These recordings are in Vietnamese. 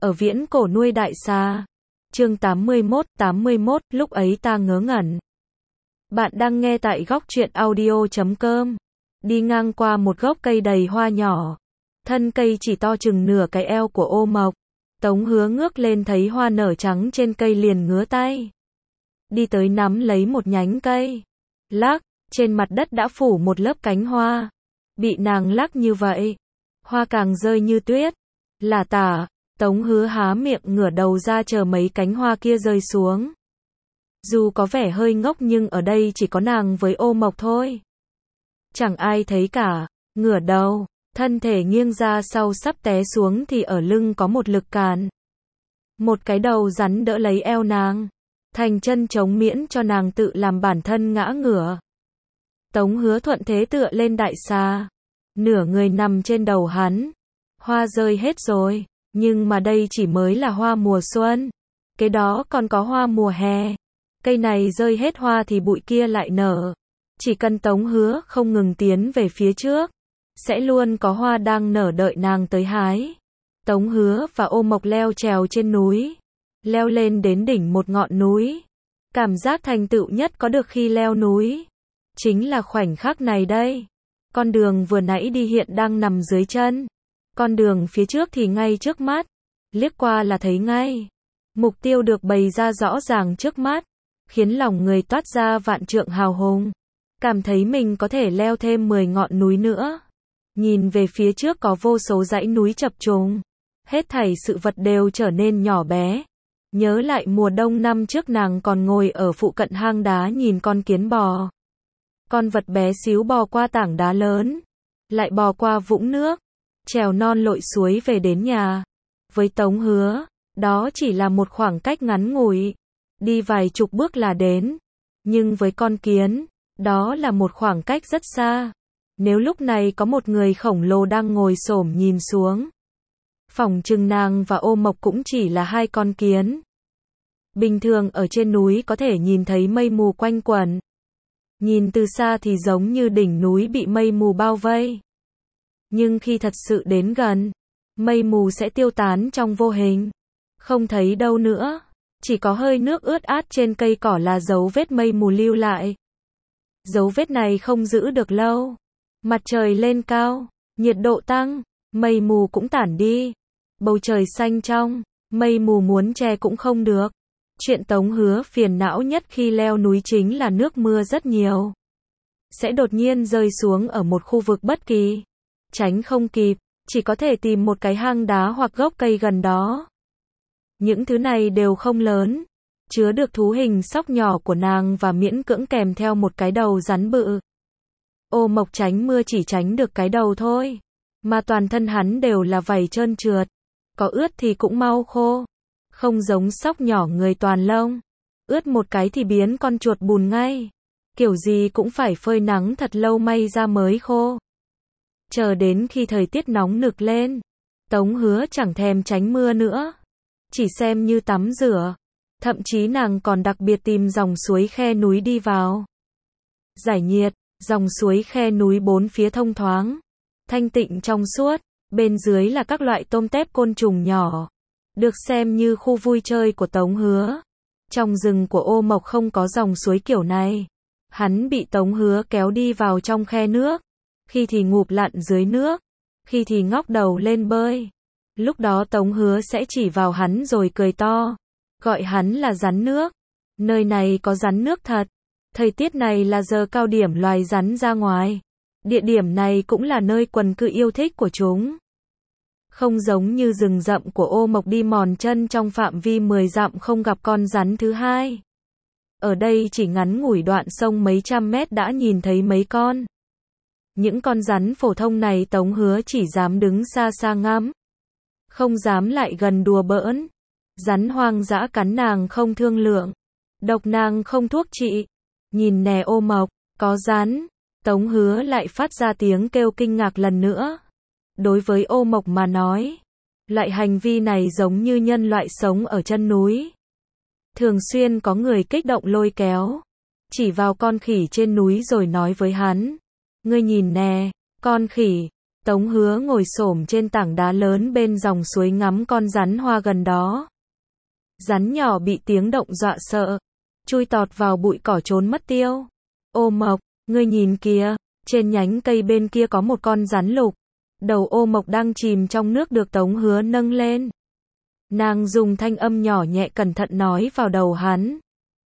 ở viễn cổ nuôi đại xà. Chương 81, lúc ấy ta ngớ ngẩn. Bạn đang nghe tại góc truyện audio.com. Đi ngang qua một gốc cây đầy hoa nhỏ. Thân cây chỉ to chừng nửa cái eo của Ô Mộc. Tống Hứa ngước lên thấy hoa nở trắng trên cây liền ngứa tay. Đi tới nắm lấy một nhánh cây. Lắc, trên mặt đất đã phủ một lớp cánh hoa. Bị nàng lắc như vậy, hoa càng rơi như tuyết. Là tả, Tống Hứa há miệng ngửa đầu ra chờ mấy cánh hoa kia rơi xuống. Dù có vẻ hơi ngốc nhưng ở đây chỉ có nàng với Ô Mộc thôi. Chẳng ai thấy cả, ngửa đầu, thân thể nghiêng ra sau sắp té xuống thì ở lưng có một lực cản. Một cái đầu rắn đỡ lấy eo nàng, thành chân chống miễn cho nàng tự làm bản thân ngã ngửa. Tống Hứa thuận thế tựa lên đại xà, nửa người nằm trên đầu hắn. Hoa rơi hết rồi, nhưng mà đây chỉ mới là hoa mùa xuân. Cái đó còn có hoa mùa hè. Cây này rơi hết hoa thì bụi kia lại nở. Chỉ cần Tống Hứa không ngừng tiến về phía trước, sẽ luôn có hoa đang nở đợi nàng tới hái. Tống Hứa và Ô Mộc leo trèo trên núi, leo lên đến đỉnh một ngọn núi. Cảm giác thành tựu nhất có được khi leo núi, chính là khoảnh khắc này đây. Con đường vừa nãy đi hiện đang nằm dưới chân. Con đường phía trước thì ngay trước mắt. Liếc qua là thấy ngay. Mục tiêu được bày ra rõ ràng trước mắt, khiến lòng người toát ra vạn trượng hào hùng. Cảm thấy mình có thể leo thêm 10 ngọn núi nữa. Nhìn về phía trước có vô số dãy núi chập trùng. Hết thảy sự vật đều trở nên nhỏ bé. Nhớ lại mùa đông năm trước nàng còn ngồi ở phụ cận hang đá nhìn con kiến bò. Con vật bé xíu bò qua tảng đá lớn, lại bò qua vũng nước, trèo non lội suối về đến nhà. Với Tống Hứa, đó chỉ là một khoảng cách ngắn ngủi, đi vài chục bước là đến. Nhưng với con kiến, đó là một khoảng cách rất xa. Nếu lúc này có một người khổng lồ đang ngồi xổm nhìn xuống, phỏng chừng nàng và Ô Mộc cũng chỉ là hai con kiến. Bình thường ở trên núi có thể nhìn thấy mây mù quanh quẩn. Nhìn từ xa thì giống như đỉnh núi bị mây mù bao vây. Nhưng khi thật sự đến gần, mây mù sẽ tiêu tán trong vô hình. Không thấy đâu nữa. Chỉ có hơi nước ướt át trên cây cỏ là dấu vết mây mù lưu lại. Dấu vết này không giữ được lâu. Mặt trời lên cao, nhiệt độ tăng, mây mù cũng tản đi. Bầu trời xanh trong, mây mù muốn che cũng không được. Chuyện Tống Hứa phiền não nhất khi leo núi chính là nước mưa rất nhiều. Sẽ đột nhiên rơi xuống ở một khu vực bất kỳ. Tránh không kịp, chỉ có thể tìm một cái hang đá hoặc gốc cây gần đó. Những thứ này đều không lớn, chứa được thú hình sóc nhỏ của nàng và miễn cưỡng kèm theo một cái đầu rắn bự. Ô Mộc tránh mưa chỉ tránh được cái đầu thôi, mà toàn thân hắn đều là vảy trơn trượt, có ướt thì cũng mau khô. Không giống sóc nhỏ người toàn lông, ướt một cái thì biến con chuột bùn ngay. Kiểu gì cũng phải phơi nắng thật lâu may ra mới khô. Chờ đến khi thời tiết nóng nực lên, Tống Hứa chẳng thèm tránh mưa nữa, chỉ xem như tắm rửa. Thậm chí nàng còn đặc biệt tìm dòng suối khe núi đi vào. Giải nhiệt, dòng suối khe núi bốn phía thông thoáng, thanh tịnh trong suốt, bên dưới là các loại tôm tép côn trùng nhỏ. Được xem như khu vui chơi của Tống Hứa. Trong rừng của Ô Mộc không có dòng suối kiểu này. Hắn bị Tống Hứa kéo đi vào trong khe nước. Khi thì ngụp lặn dưới nước, khi thì ngóc đầu lên bơi. Lúc đó Tống Hứa sẽ chỉ vào hắn rồi cười to, gọi hắn là rắn nước. Nơi này có rắn nước thật. Thời tiết này là giờ cao điểm loài rắn ra ngoài. Địa điểm này cũng là nơi quần cư yêu thích của chúng. Không giống như rừng rậm của Ô Mộc đi mòn chân trong phạm vi 10 dặm không gặp con rắn thứ hai. Ở đây chỉ ngắn ngủi đoạn sông mấy trăm mét đã nhìn thấy mấy con. Những con rắn phổ thông này Tống Hứa chỉ dám đứng xa xa ngắm, không dám lại gần đùa bỡn. Rắn hoang dã cắn nàng không thương lượng, độc nàng không thuốc trị. Nhìn nè Ô Mộc, có rắn. Tống Hứa lại phát ra tiếng kêu kinh ngạc lần nữa. Đối với Ô Mộc mà nói, loại hành vi này giống như nhân loại sống ở chân núi. Thường xuyên có người kích động lôi kéo, chỉ vào con khỉ trên núi rồi nói với hắn. Ngươi nhìn nè, con khỉ. Tống Hứa ngồi xổm trên tảng đá lớn bên dòng suối ngắm con rắn hoa gần đó. Rắn nhỏ bị tiếng động dọa sợ, chui tọt vào bụi cỏ trốn mất tiêu. Ô Mộc, ngươi nhìn kìa, trên nhánh cây bên kia có một con rắn lục. Đầu Ô Mộc đang chìm trong nước được Tống Hứa nâng lên. Nàng dùng thanh âm nhỏ nhẹ cẩn thận nói vào đầu hắn.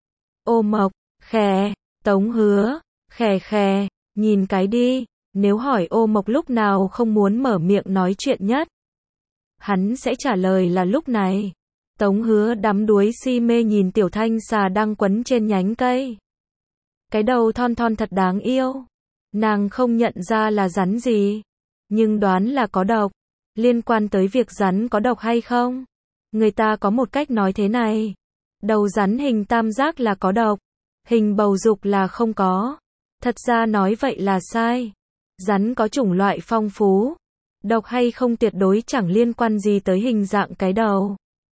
Ô Mộc, khè, Tống Hứa, khè khè, nhìn cái đi, nếu hỏi Ô Mộc lúc nào không muốn mở miệng nói chuyện nhất, hắn sẽ trả lời là lúc này. Tống Hứa đắm đuối si mê nhìn tiểu thanh xà đang quấn trên nhánh cây. Cái đầu thon thon thật đáng yêu. Nàng không nhận ra là rắn gì, nhưng đoán là có độc. Liên quan tới việc rắn có độc hay không, người ta có một cách nói thế này. Đầu rắn hình tam giác là có độc, hình bầu dục là không có. Thật ra nói vậy là sai. Rắn có chủng loại phong phú, độc hay không tuyệt đối chẳng liên quan gì tới hình dạng cái đầu.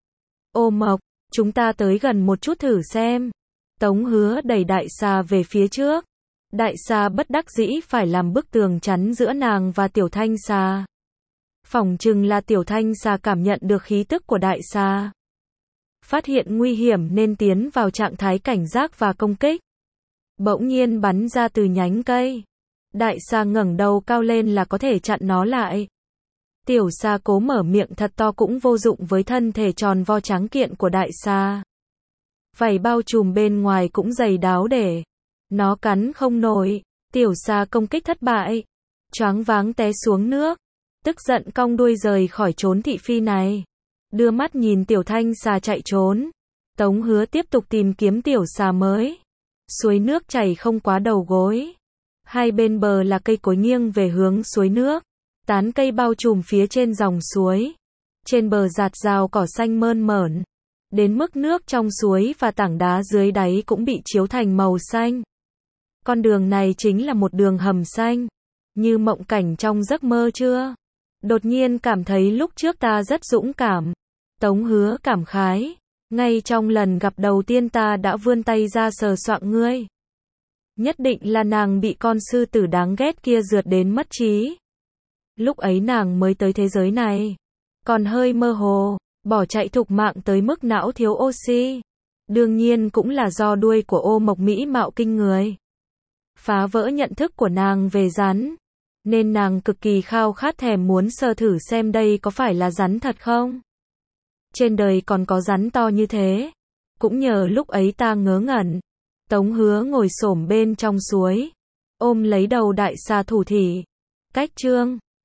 Ô Mộc, chúng ta tới gần một chút thử xem. Tống Hứa đẩy đại xà về phía trước. Đại xà bất đắc dĩ phải làm bức tường chắn giữa nàng và tiểu thanh xà. Phỏng chừng là tiểu thanh xà cảm nhận được khí tức của đại xà, phát hiện nguy hiểm nên tiến vào trạng thái cảnh giác và công kích. Bỗng nhiên bắn ra từ nhánh cây. Đại xà ngẩng đầu cao lên là có thể chặn nó lại. Tiểu xà cố mở miệng thật to cũng vô dụng với thân thể tròn vo trắng kiện của đại xà. Vảy bao trùm bên ngoài cũng dày đáo để nó cắn không nổi. Tiểu xà công kích thất bại, choáng váng té xuống nước, tức giận cong đuôi rời khỏi chốn thị phi này. Đưa mắt nhìn tiểu thanh xà chạy trốn, Tống Hứa tiếp tục tìm kiếm tiểu xà mới. Suối nước chảy không quá đầu gối. Hai bên bờ là cây cối nghiêng về hướng suối nước. Tán cây bao trùm phía trên dòng suối. Trên bờ rạt rào cỏ xanh mơn mởn. Đến mức nước trong suối và tảng đá dưới đáy cũng bị chiếu thành màu xanh. Con đường này chính là một đường hầm xanh. Như mộng cảnh trong giấc mơ chưa? Đột nhiên cảm thấy lúc trước ta rất dũng cảm. Tống Hứa cảm khái. Ngay trong lần gặp đầu tiên ta đã vươn tay ra sờ soạng ngươi. Nhất định là nàng bị con sư tử đáng ghét kia rượt đến mất trí. Lúc ấy nàng mới tới thế giới này, còn hơi mơ hồ, bỏ chạy thục mạng tới mức não thiếu oxy. Đương nhiên cũng là do đuôi của Ô Mộc mỹ mạo kinh người, phá vỡ nhận thức của nàng về rắn. Nên nàng cực kỳ khao khát thèm muốn sờ thử xem đây có phải là rắn thật không. Trên đời còn có rắn to như thế. Cũng nhờ lúc ấy ta ngớ ngẩn. Tống Hứa ngồi xổm bên trong suối, ôm lấy đầu đại xà thủ thỉ. Cách chương